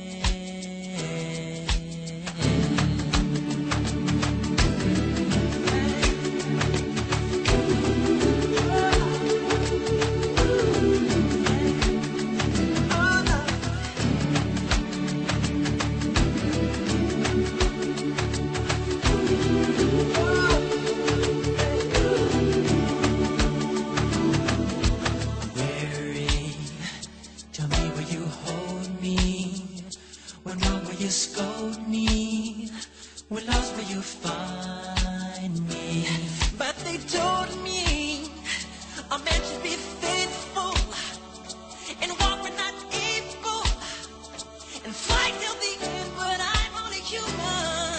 Weary, tell me will you hold me? When wrong will you scold me? When lost will you find me? But they told me a man should be faithful and walk when not able and fight till the end, but I'm only human.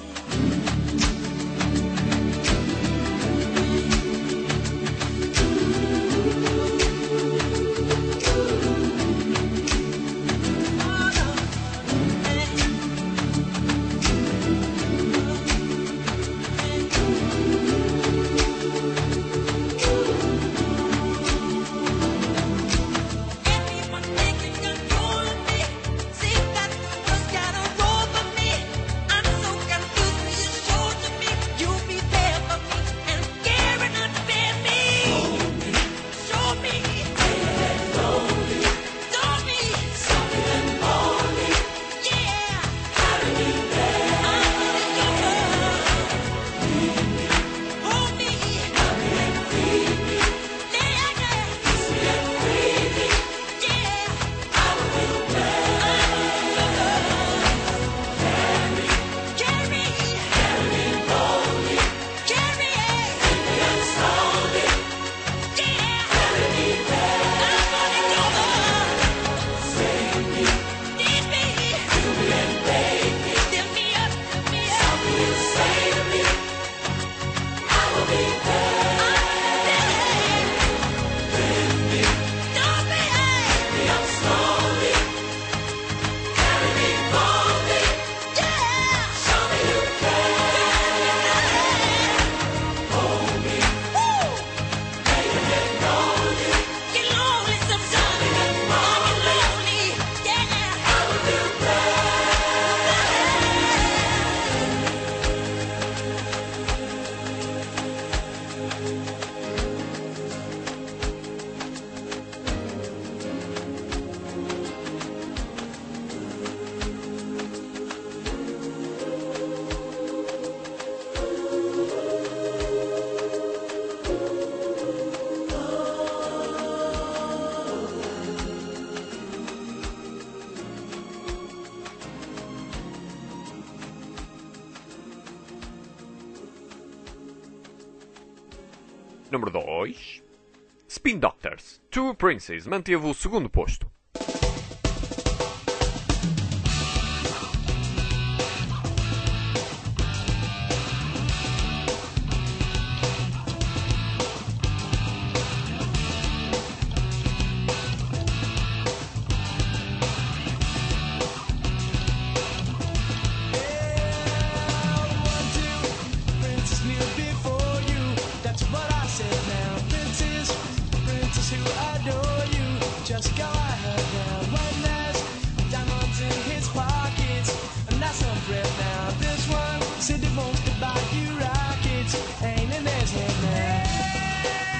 Everyone thinking control of me. See that just got a roll for me. I'm so confused when you show to me. You'll be there for me and care and not fear me. Show me. Show me. Yeah. Hold me. Número 2. Spin Doctors, Two Princes, manteve o segundo posto. Princess kneel before you. That's what I said now. Princess, princess who adore you. Just go ahead now. When there's diamonds in his pockets, and that's some bread now. This one said he wants to buy you rockets. Ain't in his head now.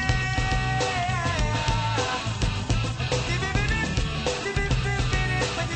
When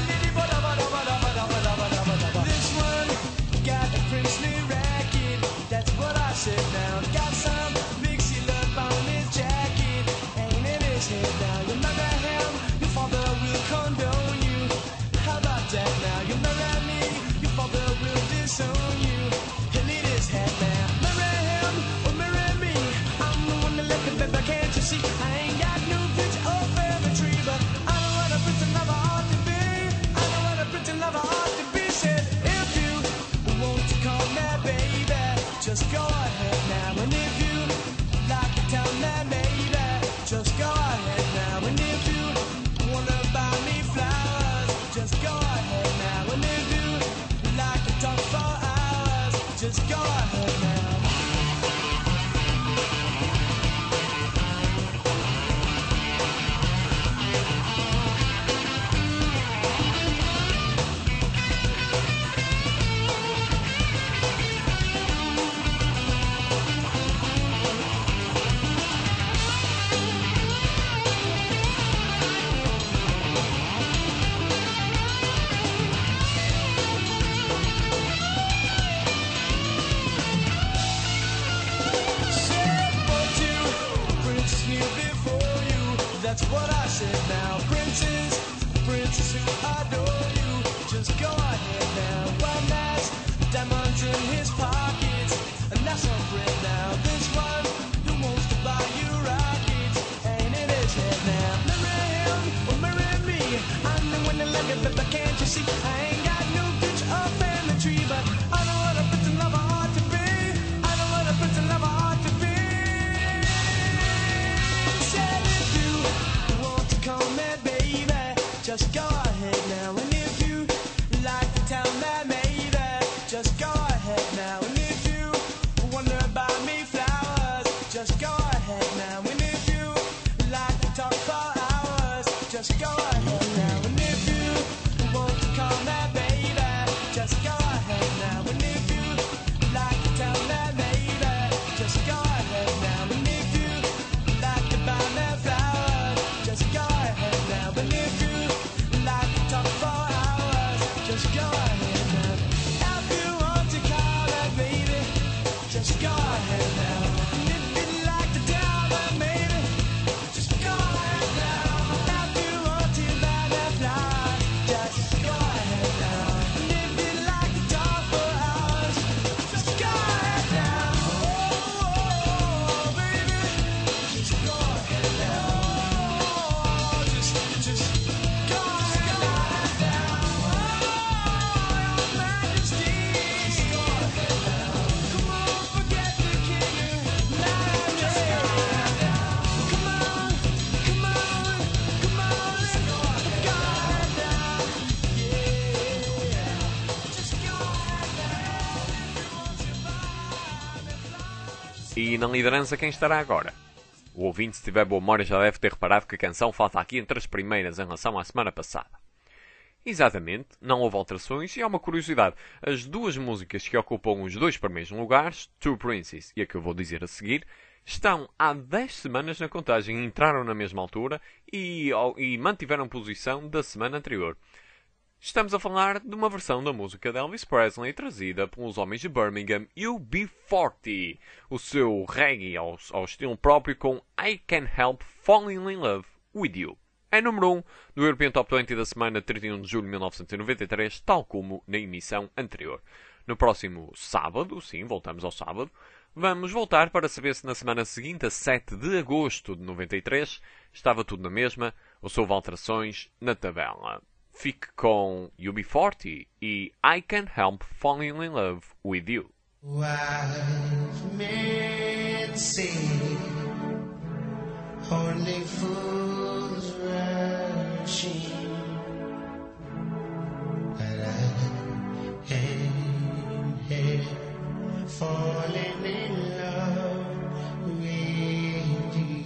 just go ahead now. And if you want to call me baby, just go ahead now. And if you like to tell me maybe, just go ahead now. And if you like to buy me flowers, just go ahead now. And if you like to talk for hours, just go ahead now. If you want to call me baby, just go ahead now. And if you like to tell me maybe, just go ahead now. If you want to buy me flowers, just go ahead now. And if you like to talk for hours, just go ahead now. Oh, baby, just go ahead now. Just go ahead now. Oh, Your Majesty, just go ahead now. Come on, forget the king. Just go ahead now. Come on, come on, come on, let's go ahead now. Yeah, just go ahead now. E na liderança quem estará agora? O ouvinte, se tiver boa memória, já deve ter reparado que a canção falta aqui entre as primeiras em relação à semana passada. Exatamente, não houve alterações e há uma curiosidade. As duas músicas que ocupam os dois primeiros lugares, Two Princes e a que eu vou dizer a seguir, estão há 10 semanas na contagem, entraram na mesma altura e mantiveram posição da semana anterior. Estamos a falar de uma versão da música de Elvis Presley trazida pelos homens de Birmingham, UB40, o seu reggae ao estilo próprio com I Can't Help Falling in Love with You. É número 1 do European Top 20 da semana 31 de julho de 1993, tal como na emissão anterior. No próximo sábado, sim, voltamos ao sábado, vamos voltar para saber se na semana seguinte, a 7 de agosto de 93, estava tudo na mesma ou se houve alterações na tabela. Fique com UB40 e I Can't Help Falling in Love with You. Wise men say only fools rush in, but I am here falling in love with you.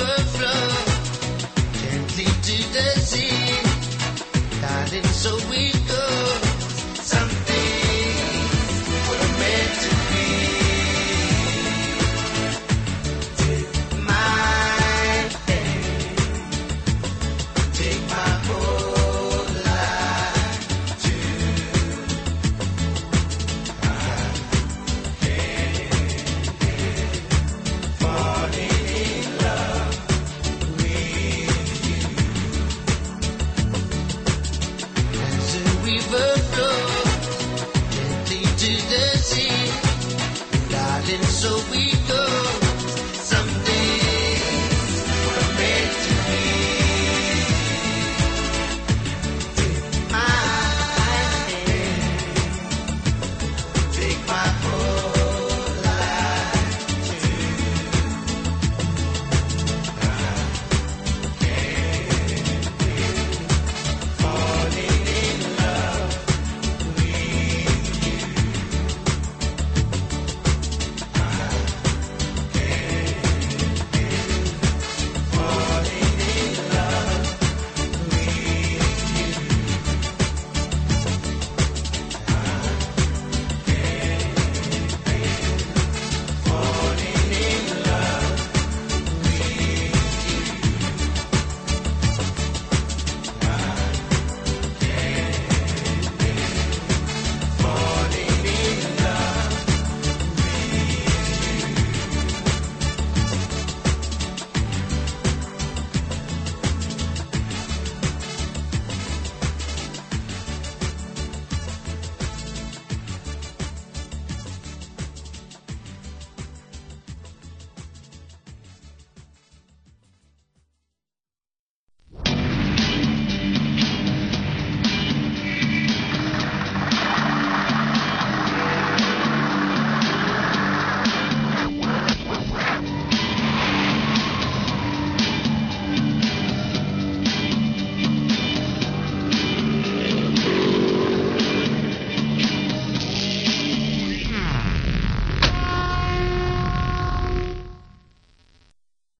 So we